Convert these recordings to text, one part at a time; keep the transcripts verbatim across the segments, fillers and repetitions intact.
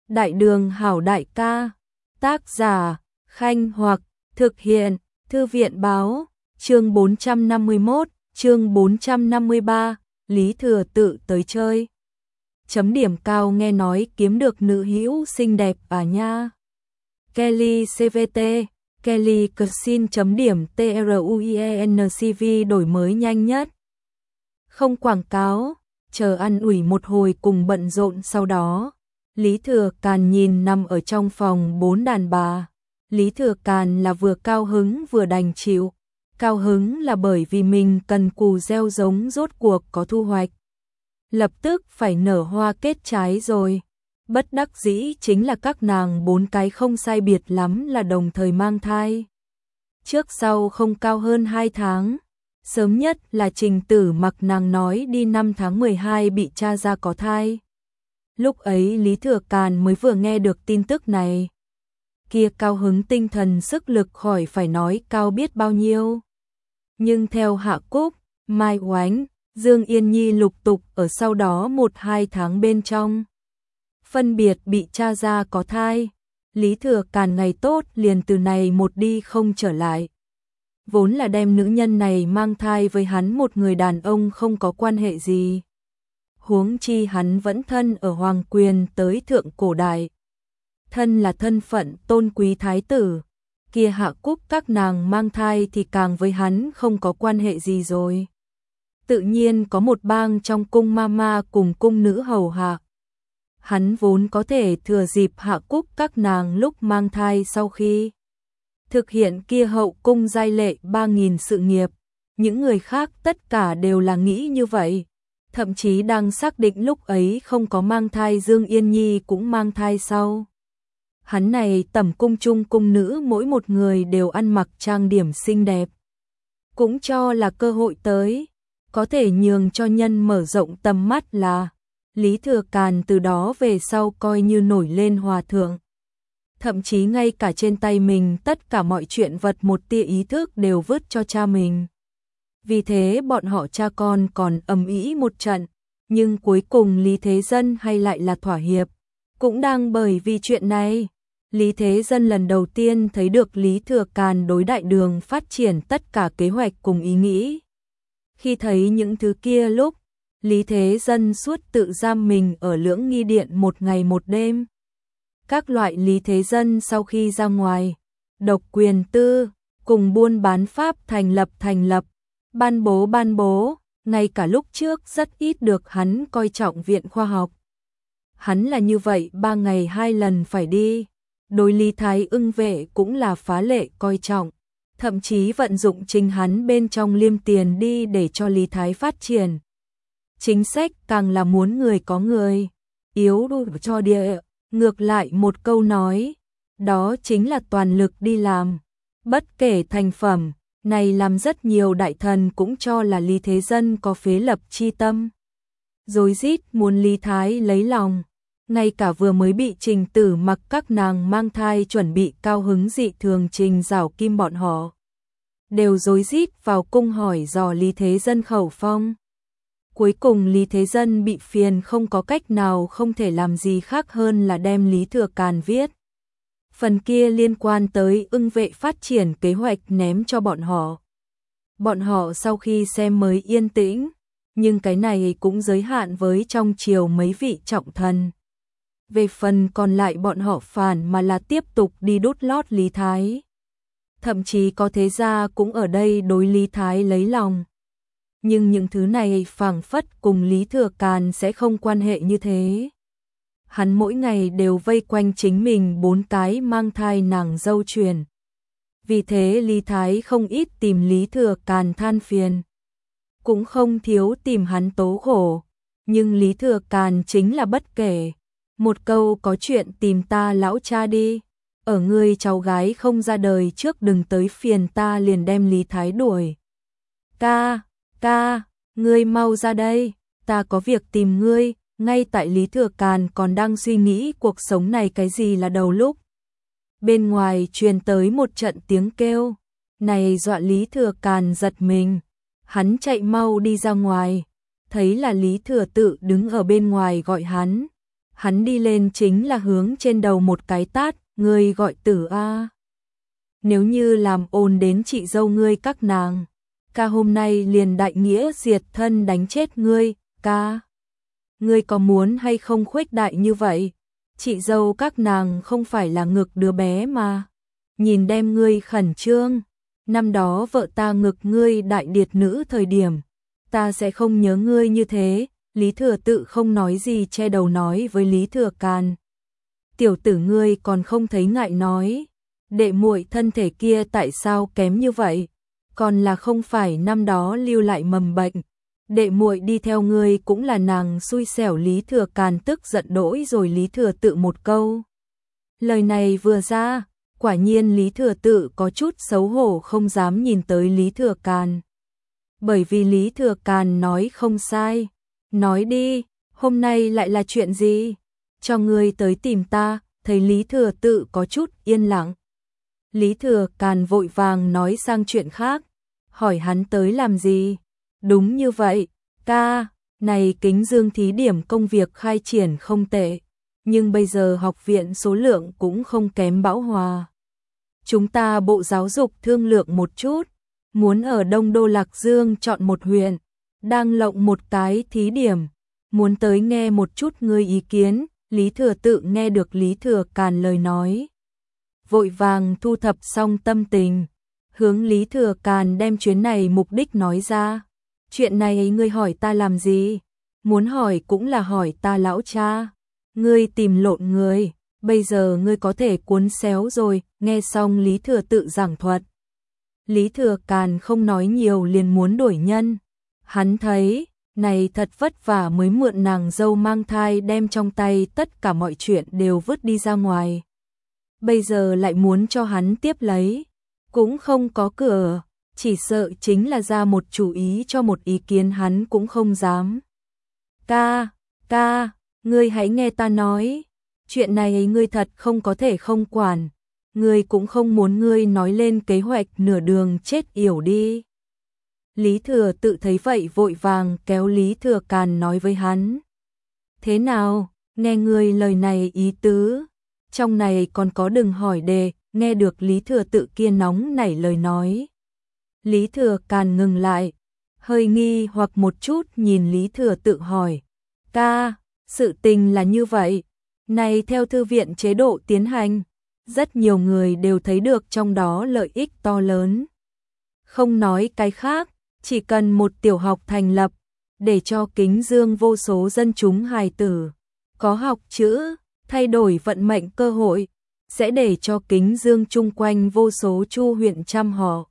Đại đường hảo đại ca, tác giả, Khanh Hoặc, thực hiện, Thư viện báo, chương bốn trăm năm mươi mốt, chương bốn trăm năm mươi ba, Lý Thừa Tự tới chơi. Chấm điểm cao nghe nói kiếm được nữ hữu xinh đẹp à nha. Kelly xê vê tê, Kelly Cuisine chấm điểm TRUIENCV đổi mới nhanh nhất. Không quảng cáo, chờ ăn ủi một hồi cùng bận rộn sau đó. Lý Thừa Càn nhìn nằm ở trong phòng bốn đàn bà. Lý Thừa Càn là vừa cao hứng vừa đành chịu. Cao hứng là bởi vì mình cần cù gieo giống rốt cuộc có thu hoạch. Lập tức phải nở hoa kết trái rồi. Bất đắc dĩ chính là các nàng bốn cái không sai biệt lắm là đồng thời mang thai. Trước sau không cao hơn hai tháng. Sớm nhất là Trình Tử Mặc nàng nói đi năm tháng mười hai bị tra ra có thai. Lúc ấy Lý Thừa Càn mới vừa nghe được tin tức này. Kia cao hứng tinh thần sức lực khỏi phải nói cao biết bao nhiêu. Nhưng theo Hạ Cúc, Mai Oánh, Dương Yên Nhi lục tục ở sau đó một hai tháng bên trong. Phân biệt bị tra ra có thai. Lý Thừa Càn ngày tốt liền từ này một đi không trở lại. Vốn là đem nữ nhân này mang thai với hắn một người đàn ông không có quan hệ gì. Huống chi hắn vẫn thân ở hoàng quyền tới thượng cổ đại. Thân là thân phận tôn quý thái tử, kia Hạ Cúc các nàng mang thai thì càng với hắn không có quan hệ gì rồi. Tự nhiên có một bang trong cung mama cùng cung nữ hầu hạ. Hắn vốn có thể thừa dịp Hạ Cúc các nàng lúc mang thai sau khi thực hiện kia hậu cung giai lệ ba nghìn sự nghiệp. Những người khác tất cả đều là nghĩ như vậy. Thậm chí đang xác định lúc ấy không có mang thai Dương Yên Nhi cũng mang thai sau. Hắn này tẩm cung chung cung nữ mỗi một người đều ăn mặc trang điểm xinh đẹp. Cũng cho là cơ hội tới, có thể nhường cho nhân mở rộng tầm mắt là Lý Thừa Càn từ đó về sau coi như nổi lên hòa thượng. Thậm chí ngay cả trên tay mình tất cả mọi chuyện vật một tia ý thức đều vứt cho cha mình. Vì thế bọn họ cha con còn ầm ĩ một trận, nhưng cuối cùng Lý Thế Dân hay lại là thỏa hiệp. Cũng đang bởi vì chuyện này, Lý Thế Dân lần đầu tiên thấy được Lý Thừa Càn đối đại đường phát triển tất cả kế hoạch cùng ý nghĩ. Khi thấy những thứ kia lúc, Lý Thế Dân suốt tự giam mình ở Lưỡng Nghi Điện một ngày một đêm. Các loại Lý Thế Dân sau khi ra ngoài, độc quyền tư, cùng buôn bán pháp thành lập thành lập, ban bố ban bố, ngay cả lúc trước rất ít được hắn coi trọng viện khoa học. Hắn là như vậy ba ngày hai lần phải đi, đối Lý Thái Ưng vệ cũng là phá lệ coi trọng, thậm chí vận dụng chính hắn bên trong liêm tiền đi để cho Lý Thái phát triển. Chính sách càng là muốn người có người, yếu đuổi cho địa, ngược lại một câu nói, đó chính là toàn lực đi làm, bất kể thành phẩm. Này làm rất nhiều đại thần cũng cho là Lý Thế Dân có phế lập chi tâm. Rồi rít muốn Lý Thái lấy lòng. Ngay cả vừa mới bị Trình Tử Mặc các nàng mang thai chuẩn bị cao hứng dị thường Trình Giảo Kim bọn họ. Đều rối rít vào cung hỏi dò Lý Thế Dân khẩu phong. Cuối cùng Lý Thế Dân bị phiền không có cách nào không thể làm gì khác hơn là đem Lý Thừa Càn viết. Phần kia liên quan tới Ưng vệ phát triển kế hoạch ném cho bọn họ. Bọn họ sau khi xem mới yên tĩnh, nhưng cái này cũng giới hạn với trong triều mấy vị trọng thần. Về phần còn lại bọn họ phản mà là tiếp tục đi đút lót Lý Thái. Thậm chí có thế gia cũng ở đây đối Lý Thái lấy lòng. Nhưng những thứ này phảng phất cùng Lý Thừa Càn sẽ không quan hệ như thế. Hắn mỗi ngày đều vây quanh chính mình bốn cái mang thai nàng dâu truyền. Vì thế Lý Thái không ít tìm Lý Thừa Càn than phiền. Cũng không thiếu tìm hắn tố khổ. Nhưng Lý Thừa Càn chính là bất kể. Một câu có chuyện tìm ta lão cha đi. Ở ngươi cháu gái không ra đời trước đừng tới phiền ta liền đem Lý Thái đuổi. Ca, ca, ngươi mau ra đây. Ta có việc tìm ngươi. Ngay tại Lý Thừa Càn còn đang suy nghĩ cuộc sống này cái gì là đầu lúc. Bên ngoài truyền tới một trận tiếng kêu. Này dọa Lý Thừa Càn giật mình. Hắn chạy mau đi ra ngoài. Thấy là Lý Thừa Tự đứng ở bên ngoài gọi hắn. Hắn đi lên chính là hướng trên đầu một cái tát, ngươi gọi tử a. Nếu như làm ồn đến chị dâu ngươi các nàng, ca hôm nay liền đại nghĩa diệt thân đánh chết ngươi, ca. Ngươi có muốn hay không khuếch đại như vậy? Chị dâu các nàng không phải là ngực đứa bé mà. Nhìn đem ngươi khẩn trương. Năm đó vợ ta ngực ngươi đại điệt nữ thời điểm, ta sẽ không nhớ ngươi như thế. Lý Thừa Tự không nói gì che đầu nói với Lý Thừa Càn. Tiểu tử ngươi còn không thấy ngại nói. Đệ muội thân thể kia tại sao kém như vậy? Còn là không phải năm đó lưu lại mầm bệnh. Đệ muội đi theo ngươi cũng là nàng xui xẻo. Lý Thừa Càn tức giận đỗi rồi Lý Thừa Tự một câu. Lời này vừa ra, quả nhiên Lý Thừa Tự có chút xấu hổ không dám nhìn tới Lý Thừa Càn. Bởi vì Lý Thừa Càn nói không sai. Nói đi, hôm nay lại là chuyện gì? Cho ngươi tới tìm ta, thấy Lý Thừa Tự có chút yên lặng. Lý Thừa Càn vội vàng nói sang chuyện khác, hỏi hắn tới làm gì? Đúng như vậy, ca, này Kính Dương thí điểm công việc khai triển không tệ, nhưng bây giờ học viện số lượng cũng không kém bão hòa. Chúng ta Bộ Giáo dục thương lượng một chút, muốn ở Đông Đô Lạc Dương chọn một huyện, đang lộng một cái thí điểm, muốn tới nghe một chút ngươi ý kiến. Lý Thừa Tự nghe được Lý Thừa Càn lời nói, vội vàng thu thập xong tâm tình, hướng Lý Thừa Càn đem chuyến này mục đích nói ra. Chuyện này ngươi hỏi ta làm gì? Muốn hỏi cũng là hỏi ta lão cha. Ngươi tìm lộn người, bây giờ ngươi có thể cuốn xéo rồi. Nghe xong Lý Thừa Tự giảng thuật, Lý Thừa Càn không nói nhiều liền muốn đuổi nhân. Hắn thấy, này thật vất vả mới mượn nàng dâu mang thai đem trong tay tất cả mọi chuyện đều vứt đi ra ngoài. Bây giờ lại muốn cho hắn tiếp lấy, cũng không có cửa, chỉ sợ chính là ra một chủ ý cho một ý kiến hắn cũng không dám. Ca, ca, ngươi hãy nghe ta nói, chuyện này ngươi thật không có thể không quản, ngươi cũng không muốn ngươi nói lên kế hoạch nửa đường chết yểu đi. Lý Thừa Tự thấy vậy vội vàng kéo Lý Thừa Càn nói với hắn. Thế nào, nghe ngươi lời này ý tứ, trong này còn có đừng hỏi đề. Nghe được Lý Thừa Tự kia nóng nảy lời nói, Lý Thừa Càn ngừng lại, hơi nghi hoặc một chút nhìn Lý Thừa Tự hỏi. Ca, sự tình là như vậy, này theo thư viện chế độ tiến hành, rất nhiều người đều thấy được trong đó lợi ích to lớn. Không nói cái khác, chỉ cần một tiểu học thành lập, để cho Kính Dương vô số dân chúng hài tử có học chữ, thay đổi vận mệnh cơ hội, sẽ để cho Kính Dương chung quanh vô số chu huyện trăm họ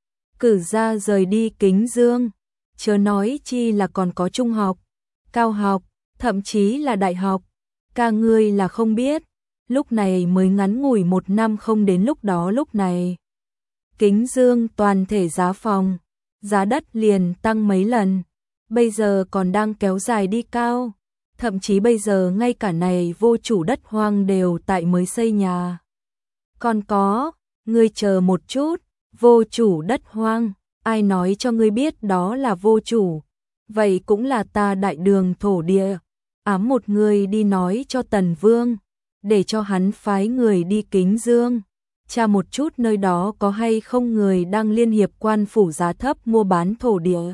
cử ra rời đi Kính Dương, chớ nói chi là còn có trung học, cao học, thậm chí là đại học. Ca ngươi là không biết, lúc này mới ngắn ngủi một năm không đến, lúc đó lúc này Kính Dương toàn thể giá phòng, giá đất liền tăng mấy lần, bây giờ còn đang kéo dài đi cao. Thậm chí bây giờ ngay cả này vô chủ đất hoang đều tại mới xây nhà. Còn có, ngươi chờ một chút, vô chủ đất hoang, ai nói cho ngươi biết đó là vô chủ? Vậy cũng là ta đại đường thổ địa. Ám một người đi nói cho Tần Vương, để cho hắn phái người đi Kính Dương, tra một chút nơi đó có hay không người đang liên hiệp quan phủ giá thấp mua bán thổ địa.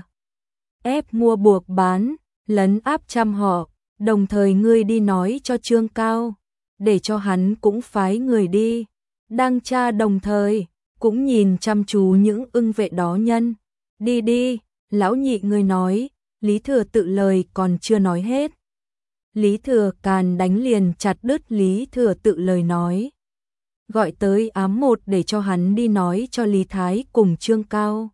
Ép mua buộc bán, lấn áp trăm họ. Đồng thời ngươi đi nói cho Trương Cao, để cho hắn cũng phái người đi, đang tra đồng thời, cũng nhìn chăm chú những ưng vệ đó nhân. Đi đi, lão nhị ngươi nói. Lý Thừa Tự lời còn chưa nói hết, Lý Thừa Càn đánh liền chặt đứt Lý Thừa Tự lời nói. Gọi tới ám một để cho hắn đi nói cho Lý Thái cùng Trương Cao.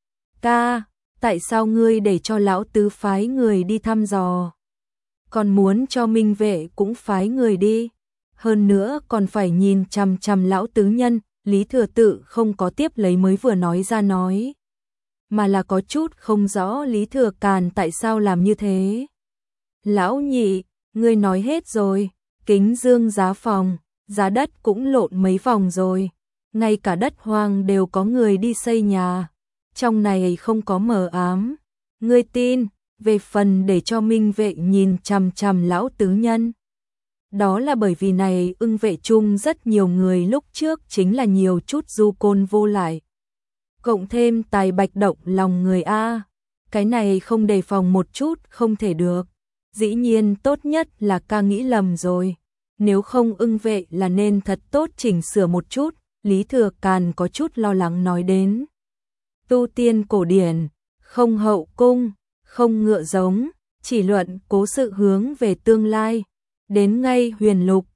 Ca, tại sao ngươi để cho lão tứ phái người đi thăm dò? Còn muốn cho Minh Vệ cũng phái người đi, hơn nữa còn phải nhìn chằm chằm lão tứ nhân. Lý Thừa Tự không có tiếp lấy mới vừa nói ra nói, mà là có chút không rõ Lý Thừa Càn tại sao làm như thế. Lão nhị, ngươi nói hết rồi, Kính Dương giá phòng, giá đất cũng lộn mấy vòng rồi, ngay cả đất hoang đều có người đi xây nhà, trong này không có mờ ám, ngươi tin? Về phần để cho Minh Vệ nhìn chằm chằm lão tứ nhân, Đó là bởi vì này ưng vệ chung rất nhiều người lúc trước chính là nhiều chút du côn vô lại. Cộng thêm tài bạch động lòng người A. Cái này không đề phòng một chút không thể được. Dĩ nhiên tốt nhất là ca nghĩ lầm rồi. Nếu không ưng vệ là nên thật tốt chỉnh sửa một chút. Lý Thừa Càn có chút lo lắng nói đến. Tu tiên cổ điển, không hậu cung, không ngựa giống, chỉ luận cố sự hướng về tương lai. Đến ngay huyền lục,